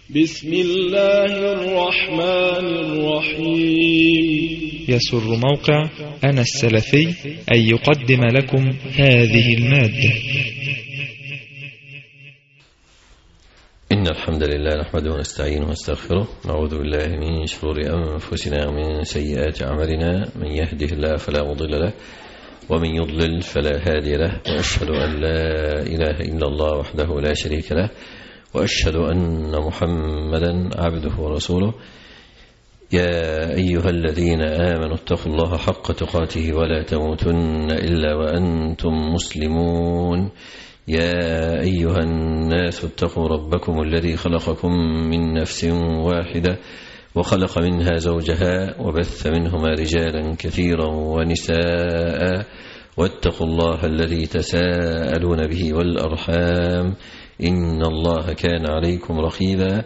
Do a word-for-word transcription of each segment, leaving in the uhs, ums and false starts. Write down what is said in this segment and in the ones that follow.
بسم الله الرحمن الرحيم. يسر موقع أنا السلفي أن يقدم لكم هذه المادة. إن الحمد لله نحمده ونستعينه ونستغفره، نعوذ بالله من شرور أنفسنا ومن سيئات أعمالنا، من يهده الله فلا مضل له ومن يضلل فلا هادي له، وأشهد أن لا إله إلا الله وحده لا شريك له، وأشهد أن محمدا عبده ورسوله. يا أيها الذين آمنوا اتقوا الله حق تقاته ولا تموتن إلا وأنتم مسلمون. يا أيها الناس اتقوا ربكم الذي خلقكم من نفس واحدة وخلق منها زوجها وبث منهما رجالا كثيرا ونساء، واتقوا الله الذي تساءلون به والأرحام إن الله كان عليكم رقيبا.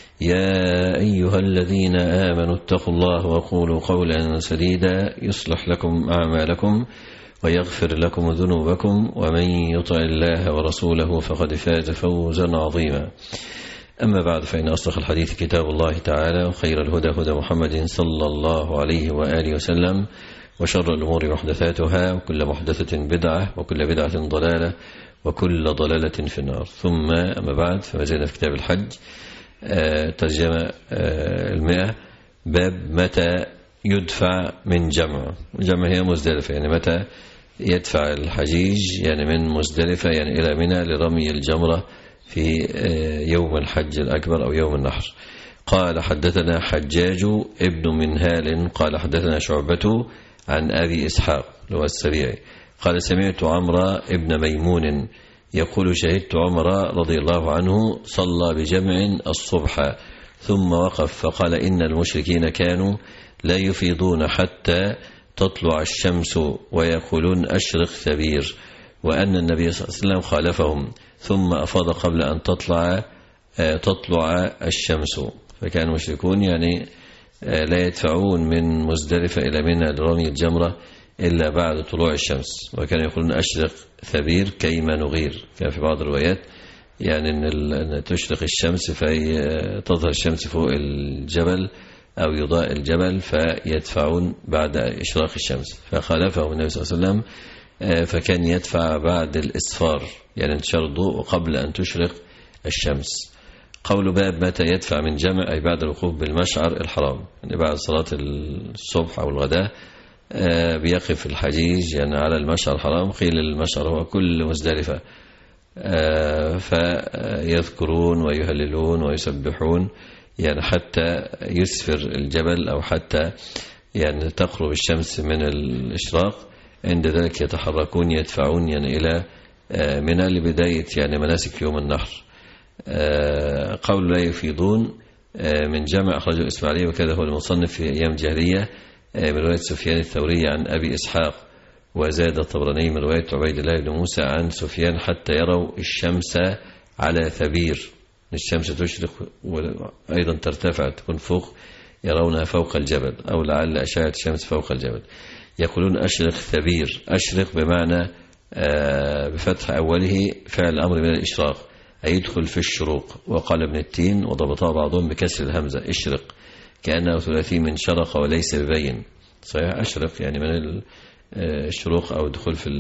يا أيها الذين آمنوا اتقوا الله وقولوا قولا سديدا يصلح لكم أعمالكم ويغفر لكم ذنوبكم، ومن يطع الله ورسوله فقد فاز فوزا عظيما. أما بعد، فإن أصدق الحديث كتاب الله تعالى، وخير الهدى هدى محمد صلى الله عليه وآله وسلم، وشر الأمور محدثاتها، وكل محدثة بدعة، وكل بدعة ضلالة، وكل ضلالة في النار. ثم أما بعد، فما زلنا في كتاب الحج، آه ترجمة آه المئة، باب متى يدفع من جمع. جمع هي مزدلفة، يعني متى يدفع الحجيج يعني من مزدلفة يعني إلى منى لرمي الجمرة في آه يوم الحج الأكبر أو يوم النحر. قال حدثنا حجاج ابن منهال قال حدثنا شعبة عن أبي إسحاق هو السبيعي قال سمعت عمرو ابن ميمون يقول شهدت عمر رضي الله عنه صلى بجمع الصبح ثم وقف فقال إن المشركين كانوا لا يفيضون حتى تطلع الشمس ويقولون أشرق ثبير، وأن النبي صلى الله عليه وسلم خالفهم ثم أفاض قبل أن تطلع تطلع الشمس. فكان المشركون يعني لا يدفعون من مزدلفة إلى منى لرمي الجمرة إلا بعد طلوع الشمس، وكان يقولون أشرق ثبير كيما نغير. كان في بعض الروايات يعني أن تشرق الشمس فتظهر الشمس فوق الجبل أو يضاء الجبل فيدفعون بعد إشراق الشمس، فخالفهم النبي صلى الله عليه وسلم فكان يدفع بعد الإسفار يعني انتشار الضوء وقبل أن تشرق الشمس. قول باب متى يدفع من جمع أي بعد الوقوف بالمشعر الحرام، يعني بعد صلاة الصبح أو الغداء بيقف الحجيج يعني على المشعر الحرام. قيل المشعر هو كل مزدلفة، فيذكرون ويهللون ويسبحون يعني حتى يسفر الجبل أو حتى يعني تقرب الشمس من الإشراق. عند ذلك يتحركون يدفعون يعني إلى منى لبداية يعني مناسك يوم النحر. قول لا يفيضون من جمع أخرجه الإسماعيلي وكذا هو المصنف في أيام جاهلية من رواية سفيان الثوري عن أبي إسحاق، وزاد الطبراني من رواية عبيد الله بن موسى عن سفيان حتى يروا الشمس على ثبير، الشمس تشرق وأيضا ترتفع تكون فوق، يرونها فوق الجبل أو لعل أشعة الشمس فوق الجبل. يقولون أشرق ثبير، أشرق بمعنى بفتح أوله فعل أمر من الإشراق أي يدخل في الشروق. وقال ابن التين وضبطها بعضهم بكسر الهمزة اشرق كأنه ثلاثي من شرق وليس ببين. صحيح أشرق يعني من الشروق أو دخول في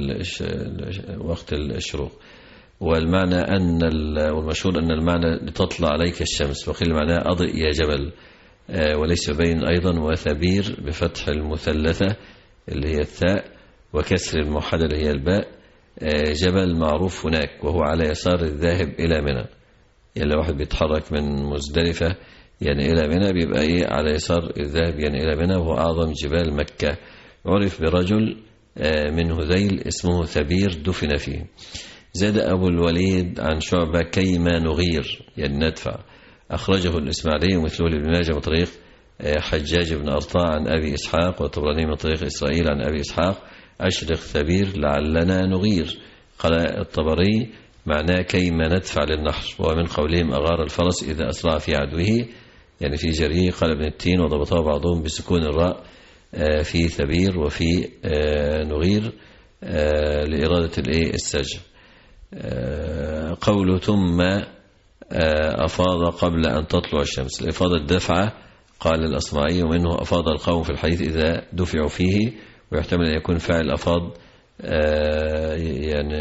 وقت الشروق. والمعنى أن والمشهور أن المعنى لتطلع عليك الشمس، وقيل معناه أضئ يا جبل وليس ببين أيضا. وثبير بفتح المثلثة اللي هي الثاء وكسر الموحدة اللي هي الباء، جبل معروف هناك وهو على يسار الذاهب إلى منى. يعني لو واحد بيتحرك من مزدلفة يعني إلى منى بيبقى إيه على يسار الذاهب يعني إلى منى، وهو أعظم جبال مكة. عرف برجل من هذيل اسمه ثبير دفن فيه. زاد أبو الوليد عن شعبة كيما نغير يعني ندفع. أخرجه الإسماعيلي ومثله لابن ماجه من طريق حجاج بن أرطاع عن أبي إسحاق، والطبراني من طريق إسرائيل عن أبي إسحاق أشرق ثبير لعلنا نغير. قال الطبري معناه كيما ندفع للنحر، ومن قولهم أغار الفرس إذا أسرع في عدوه يعني في جريه. قال ابن التين وضبطها بعضهم بسكون الراء في ثبير وفي نغير لإرادة السجع. قوله ثم أفاض قبل أن تطلع الشمس. الإفاضة الدفعة قال الأصمعي ومنه أفاض القوم في الحديث إذا دفعوا فيه، ويحتمل أن يكون فاعل أفاض يعني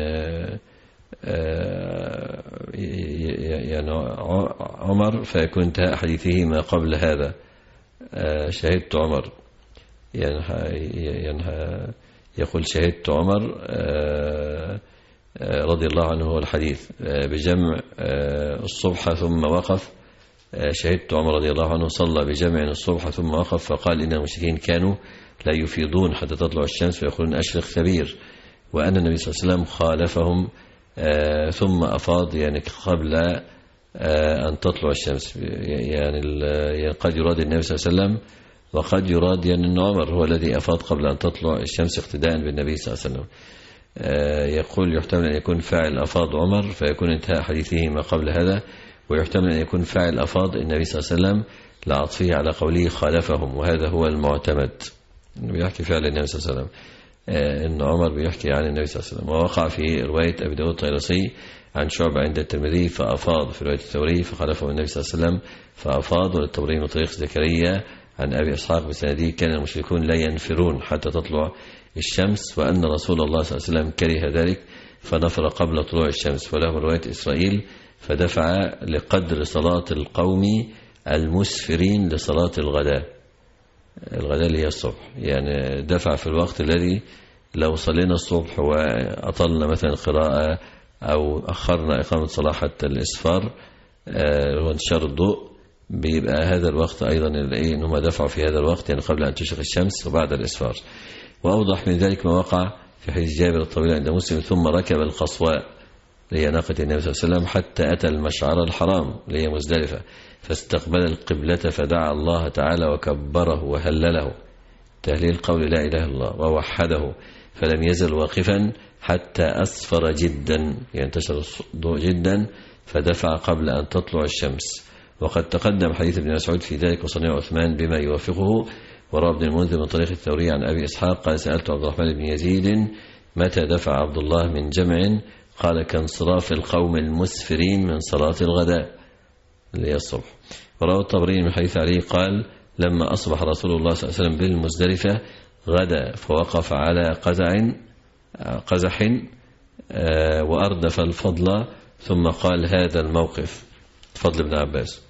يعني عمر، فيكون انتهاء حديثه ما قبل هذا. شهدت عمر يعني يقول شهدت عمر رضي الله عنه هو الحديث بجمع الصبح ثم وقف. شهدت عمر رضي الله عنه صلى بجمع الصبح ثم وقف فقال إن المشركين كانوا لا يفيضون حتى تطلع الشمس ويقولون أشرق ثبير، وأن النبي صلى الله عليه وسلم خالفهم ثم أفاض يعني قبل أن تطلع الشمس. يعني قد يراد النبي صلى الله عليه وسلم وقد يراد يعني أن عمر هو الذي أفاض قبل أن تطلع الشمس اقتداء بالنبي صلى الله عليه وسلم. يقول يحتمل أن يكون فاعل أفاض عمر فيكون انتهاء حديثه ما قبل هذا، ويحتمل أن يكون فاعل أفاض النبي صلى الله عليه وسلم لعطفه على قوله خالفهم، وهذا هو المعتمد. بيحكي فعل النبي صلى الله عليه وسلم إن عمر بيحكي عن النبي صلى الله عليه وسلم. ووقع في رواية أبي داود الطيالسي عن شعبة عند الترمذي فأفاض، في رواية الثوري فخالفه النبي صلى الله عليه وسلم فأفاض، وللطبري من طريق زكريا عن أبي إسحاق بسنده كان المشركون لا ينفرون حتى تطلع الشمس، وأن رسول الله صلى الله عليه وسلم كره ذلك فنفر قبل طلوع الشمس. وله رواية إسرائيل فدفع لقدر صلاة القوم المسفرين لصلاة الغداء. الغداء اللي هي الصبح، يعني دفع في الوقت الذي لو صلينا الصبح وأطلنا مثلا قراءة أو أخرنا إقامة صلاة حتى الإسفار وانتشار الضوء، بيبقى هذا الوقت أيضا إنهم دفعوا في هذا الوقت يعني قبل أن تشرق الشمس وبعد الإسفار. وأوضح من ذلك ما وقع في حديث جابر الطويل عند مسلم ثم ركب القصواء اللي هي ناقة النبي صلى الله عليه وسلم حتى أتى المشعر الحرام اللي هي مزدلفة فاستقبل القبلة فدعا الله تعالى وكبره وهلله تهليل قول لا إله إلا الله ووحده، فلم يزل واقفا حتى أسفر جدا ينتشر الضوء جدا فدفع قبل أن تطلع الشمس. وقد تقدم حديث ابن مسعود في ذلك وصنيع عثمان بما يوافقه. وروى ابن المنذر من طريق الثوري عن أبي إسحاق قال سألت عبد الرحمن بن يزيد متى دفع عبد الله من جمع؟ قال كانصراف القوم المسفرين من صلاة الغداء اللي هي الصبح. وروى الطبري من حديث علي قال لما أصبح رسول الله صلى الله عليه وسلم بالمزدلفة غدا فوقف على قزع قزح وأردف الفضل ثم قال هذا الموقف فضل ابن عباس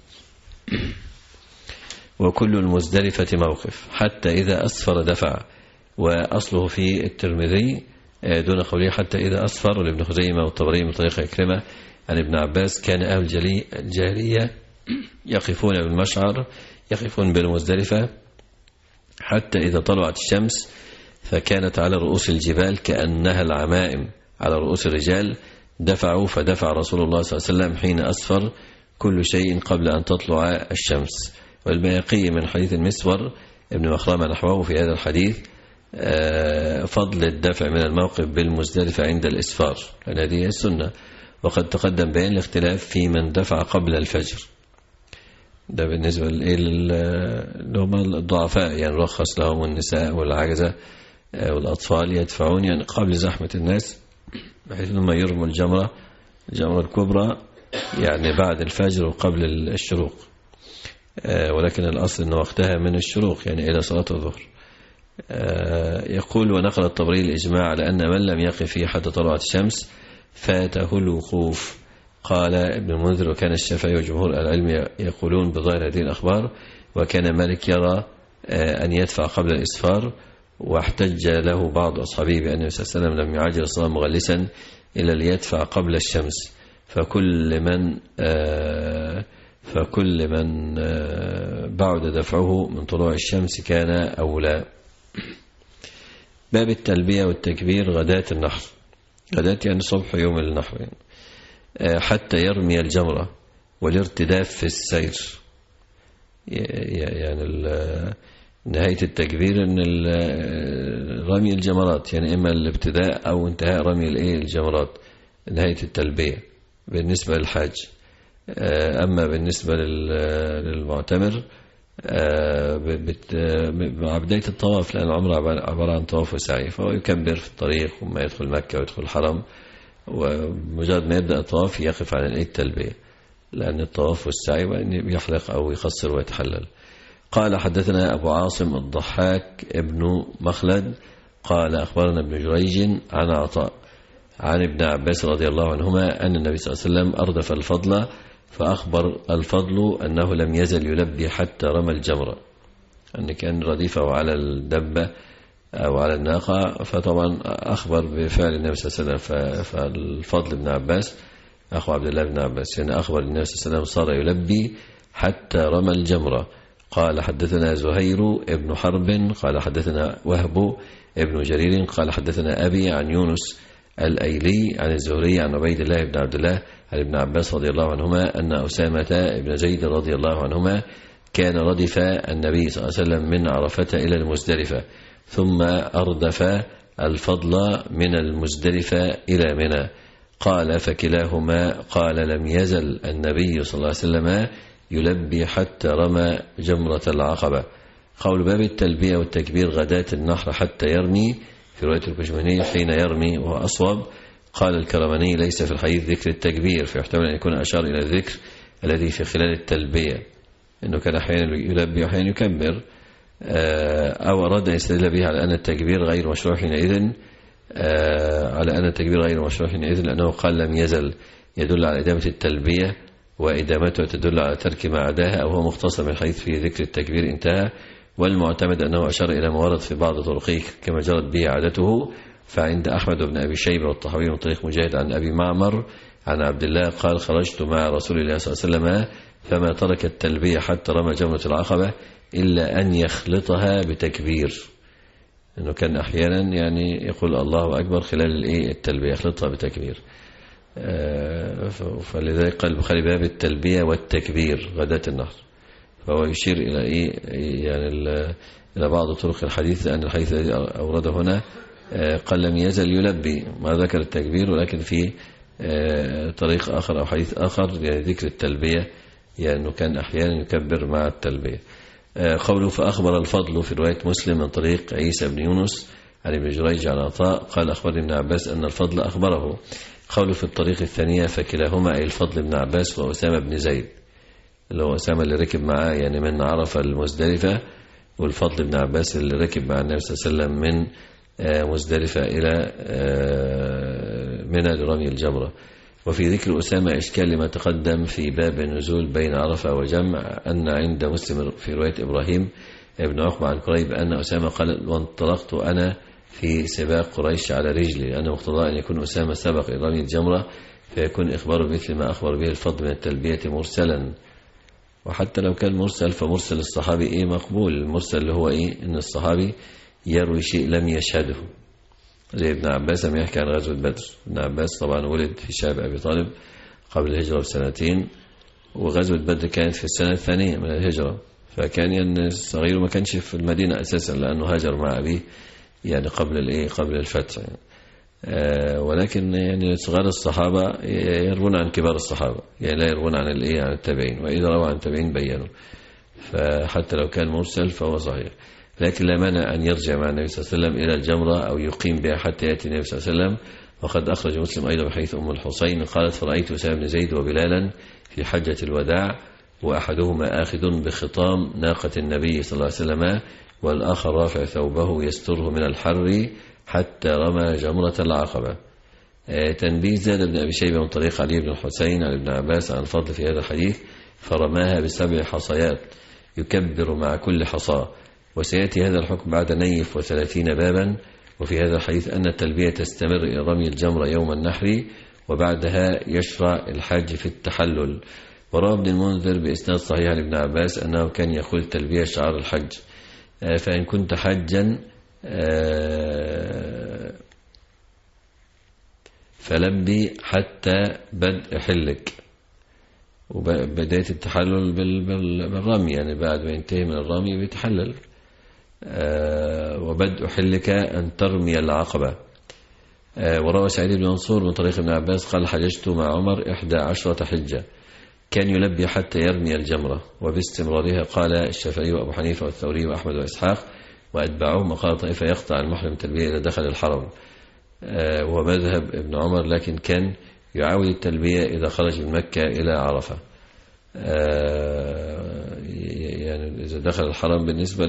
وكل المزدلفة موقف حتى إذا أسفر دفع. وأصله في الترمذي دون قوله حتى إذا أسفر، ولابن خزيمة والطبري من طريق إكرمة عن ابن عباس كان أهل الجاهلية يقفون بالمشعر يقفون بالمزدلفة حتى إذا طلعت الشمس فكانت على رؤوس الجبال كأنها العمائم على رؤوس الرجال دفعوا فدفع رسول الله صلى الله عليه وسلم حين أسفر كل شيء قبل أن تطلع الشمس. والبيهقي من حديث المسور ابن مخرمة نحوه في هذا الحديث فضل الدفع من الموقف بالمزدلفة عند الإسفار لأن هذه السنة. وقد تقدم بيان الاختلاف في من دفع قبل الفجر، ده بالنسبة لهم الضعفاء يعني رخص لهم النساء والعجزة والأطفال يدفعون يعني قبل زحمة الناس بحيث أنهم يرموا الجمرة الجمرة الكبرى يعني بعد الفجر وقبل الشروق، ولكن الأصل أن وقتها من الشروق يعني إلى صلاة الظهر. يقول ونقل الطبري الإجماع على أن من لم يقف فيه حتى طلعت الشمس فاته الوقوف. قال ابن المنذر وكان الشافعي وجمهور العلم يقولون بظاهر هذه الأخبار، وكان مالك يرى أن يدفع قبل الإسفار، واحتج له بعض أصحابه بأن النبي صلى الله عليه وسلم لم يعجل الصلاة مغلسا إلا ليدفع قبل الشمس، فكل من فكل من بعد دفعه من طلوع الشمس كان أولى. باب التلبية والتكبير غداة النحر. غداة يعني صبح يوم النحر يعني. حتى يرمي الجمرة والارتداف في السير يعني نهاية التكبير ان رمي الجمرات يعني اما الابتداء او انتهاء رمي الجمرات نهاية التلبية بالنسبة للحاج. اما بالنسبة للمعتمر مع بداية الطواف لأن العمرة عبارة عن طواف وسعي فهو يكبر في الطريق وما يدخل مكة ويدخل الحرم، ومجرد ما يبدأ الطواف يقف على التلبية. لأن الطواف والسعي وأن يحلق أو يقصر ويتحلل. قال حدثنا أبو عاصم الضحاك ابن مخلد قال أخبرنا ابن جريج عن عطاء عن ابن عباس رضي الله عنهما أن النبي صلى الله عليه وسلم أردف الفضل فأخبر الفضل أنه لم يزل يلبي حتى رمى الجمرة، أن كان رديفه على الدبة أو على الناقة، فطبعا أخبر بفعل النبي صلى الله عليه وسلم. فالفضل بن عباس أخو عبد الله بن عباس يعني أخبر النبي صلى الله عليه وسلم صار يلبي حتى رمى الجمرة. قال حدثنا زهير ابن حرب قال حدثنا وهب ابن جرير قال حدثنا أبي عن يونس الأيلي عن الزهري عن عبيد الله بن عبد الله عن ابن عباس رضي الله عنهما أن أسامة بن زيد رضي الله عنهما كان ردف النبي صلى الله عليه وسلم من عرفة إلى المزدلفة ثم أردف الفضل من المزدلفة إلى منى. قال فكلاهما قال لم يزل النبي صلى الله عليه وسلم يلبي حتى رمى جمرة العقبة. قول باب التلبية والتكبير غداة النحر حتى يرمي في رواية الكشميني حين يرمي وهو أصوب. قال الكرماني ليس في الحديث ذكر التكبير، فيحتمل أن يكون أشار إلى الذكر الذي في خلال التلبية، إنه كان أحيانا يلبي وأحيانا يكبر، أو أراد أن يستدل به على أن التكبير غير مشروع حينئذ على أن التكبير غير مشروع حينئذ لأنه قال لم يزل يدل على إدامة التلبية، وإدامته تدل على ترك ما عداها، أو هو مختصر من حيث في ذكر التكبير انتهى. والمعتمد أنه أشار إلى ما ورد في بعض طرقه كما جرت به عادته. فعند أحمد بن أبي شيبة والطحاوي من طريق مجاهد عن أبي معمر عن عبد الله قال خرجت مع رسول الله صلى الله عليه وسلم فما ترك التلبية حتى رمى جمرة العقبة إلا أن يخلطها بتكبير، إنه كان أحيانا يعني يقول الله أكبر خلال التلبية يخلطها بتكبير. فلذلك قال البخاري باب التلبية والتكبير غداة النهر، فهو يشير إلى إيه يعني إلى بعض طرق الحديث، لأن الحديث الذي أورده هنا قال لم يزل يلبي ما ذكر التكبير، ولكن في طريق آخر أو حديث آخر يعني ذكر التلبية، يعني أنه كان أحيانا يكبر مع التلبية. قوله فأخبر الفضل في رواية مسلم من طريق عيسى بن يونس عن ابن جريج عن عطاء قال أخبرني ابن عباس أن الفضل أخبره. قوله في الطريق الثانية فكلاهما أي الفضل بن عباس وأسامة بن زيد، اللي هو أسامة اللي ركب معاه يعني من عرفة المزدلفة، والفضل بن عباس اللي ركب مع النبي صلى الله عليه وسلم من مزدلفة إلى منى لرمي الجمرة. وفي ذكر أسامة إشكال لما تقدم في باب النزول بين عرفة وجمع، أن عند مسلم في رواية إبراهيم ابن عقبة عن قريب أن أسامة قال وانطلقت أنا في سباق قريش على رجلي، لأنه مقتضى أن يكون أسامة سبق إلى رمي الجمرة فيكون إخباره مثل ما أخبر به الفضل من التلبية مرسلا. وحتى لو كان مرسل فمرسل الصحابي إيه مقبول، المرسل اللي هو إيه إن الصحابي يروي شيء لم يشهده، زي ابن عباس لم يحكي عن غزوة بدر. ابن عباس طبعا ولد في شعب أبي طالب قبل الهجرة بسنتين، وغزوة بدر كانت في السنة الثانية من الهجرة، فكان يعني الصغير ما كانش في المدينة أساسا لأنه هاجر مع أبيه يعني قبل الإيه قبل الفتح يعني. آه ولكن يعني صغار الصحابة يروون عن كبار الصحابة، يعني لا يروون عن الإيه عن التابعين، وإذا روى عن التابعين بينوا، فحتى لو كان مرسل فهو صحيح. لكن لا مانع أن يرجع مع النبي صلى الله عليه وسلم إلى الجمرة أو يقيم بها حتى يأتي النبي صلى الله عليه وسلم. وقد أخرج مسلم أيضا بحيث أم الحسين قالت فرأيت أسامة بن زيد وبلالا في حجة الوداع وأحدهما آخذ بخطام ناقة النبي صلى الله عليه وسلم والآخر رافع ثوبه يستره من الحر حتى رمى جمرة العقبة. تنبيه زاد بن أبي شيبة من طريق علي بن الحسين عن ابن عباس عن فضل في هذا الحديث فرماها بسبع حصيات يكبر مع كل حصاة. وسيأتي هذا الحكم بعد نيف وثلاثين بابا. وفي هذا الحديث أن التلبية تستمر إلى رمي الجمرة يوم النحر، وبعدها يشرع الحج في التحلل. وروى ابن المنذر بإسناد صحيح عن ابن عباس أنه كان يقول التلبية شعار الحج، فإن كنت حجا فلبي حتى بدء حلك، وبداية التحلل بالرمي يعني بعد ما ينتهي من الرمي بيتحلل. وبدء حلك أن ترمي العقبة. وروى سعيد بن منصور من طريق ابن عباس قال حججت مع عمر إحدى عشرة حجة كان يلبي حتى يرمي الجمرة، وباستمرارها قال الشافعي وأبو حنيفة والثوري وأحمد وإسحاق وأتبعهم. وقال طائفة يقطع المحرم التلبية إذا دخل الحرم، وهو مذهب ابن عمر، لكن كان يعاود التلبية إذا خرج من مكة إلى عرفة. يعني إذا دخل الحرم بالنسبة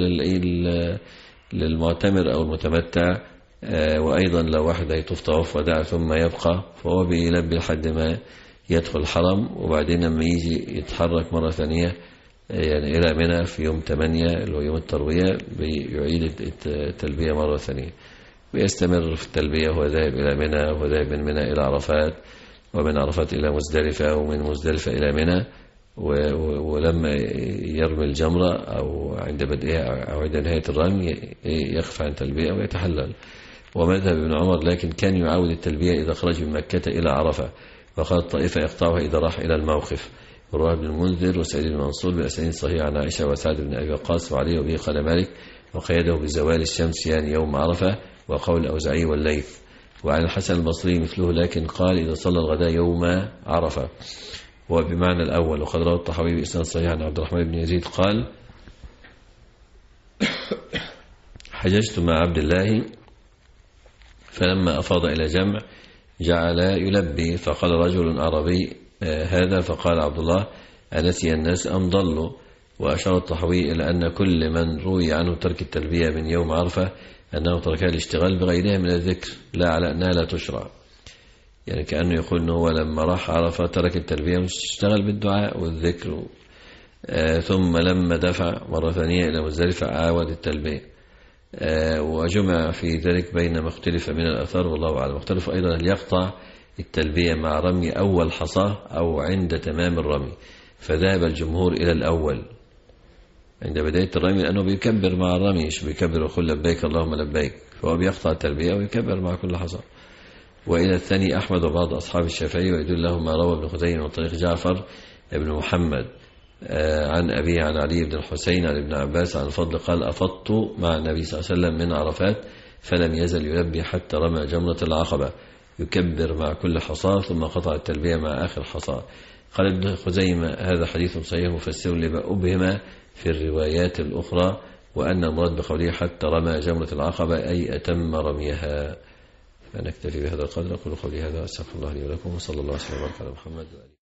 للمعتمر أو المتمتع، وأيضا لو واحد يطوف طواف وداع ثم يبقى فهو بيلبي لحد ما يدخل الحرم، وبعدين لما يجي يتحرك مرة ثانية يعني إلى منى في يوم ثمانية اللي هو يوم التروية بيعيد التلبية مرة ثانية، ويستمر في التلبية وهو ذاهب إلى منى وهو ذاهب من منى إلى عرفات، ومن عرفات إلى مزدلفة، ومن مزدلفة إلى منى، ولما يرمي الجمرة أو عند بدئها أو عند نهاية الرمي يخف عن التلبية ويتحلل. ومذهب ابن عمر لكن كان يعاود التلبية إذا خرج من مكة إلى عرفة، وقال الطائفة يقطعها إذا راح إلى الموقف. رواه ابن المنذر وسعيد بن منصور بأسانيد صحيحة عن عائشة وسعد بن أبي وقاص وعلي وبه قال مالك، وقيده بزوال الشمس يعني يوم عرفة، وقول الأوزاعي والليث. وعن الحسن البصري مثله لكن قال إذا صلى الغداء يوم عرفة، وبمعنى الأول. وقد روى الطحاوي بإسناد صحيح عن عبد الرحمن بن يزيد قال حججت مع عبد الله فلما أفاض إلى جمع جعل يلبي، فقال رجل عربي هذا، فقال عبد الله أنسي الناس أم ضلوا. وأشار الطحاوي إلى أن كل من روي عنه ترك التلبية من يوم عرفة أنه تركها الاشتغال بغيرها من الذكر، لا على أنها لا تشرع. يعني كأنه يقول أنه هو لما راح عرفة ترك التلبية مش اشتغل بالدعاء والذكر، آه ثم لما دفع مرة ثانية إلى مزدلفة عاود التلبية، آه وجمع في ذلك بين ما اختلف من الأثار والله أعلم. اختلف أيضا هل يقطع التلبية مع رمي أول حصاه أو عند تمام الرمي، فذهب الجمهور إلى الأول عند بداية الرمي، لأنه بيكبر مع الرمي، مش بيكبر ويقول لبيك اللهم لبيك، فهو بيقطع التلبية ويكبر مع كل حصى. وإلى الثاني أحمد وبعض أصحاب الشافعي، ويدل له ما روى ابن خزيمة من طريق جعفر ابن محمد عن أبي عن علي بن الحسين عن ابن عباس عن الفضل قال أفضت مع النبي صلى الله عليه وسلم من عرفات فلم يزل يلبي حتى رمى جمرة العقبة، يكبر مع كل حصى ثم قطع التلبية مع آخر حصى. قال ابن خزيمة هذا حديث صحيح مفسر لما أبهم في الروايات الأخرى، وأن المراد بقوله حتى رمى جمرة العقبة أي أتم رميها. فنكتفي بهذا القدر. أقول قولي هذا، أستغفر الله لي ولكم، وصلى الله وسلم على محمد.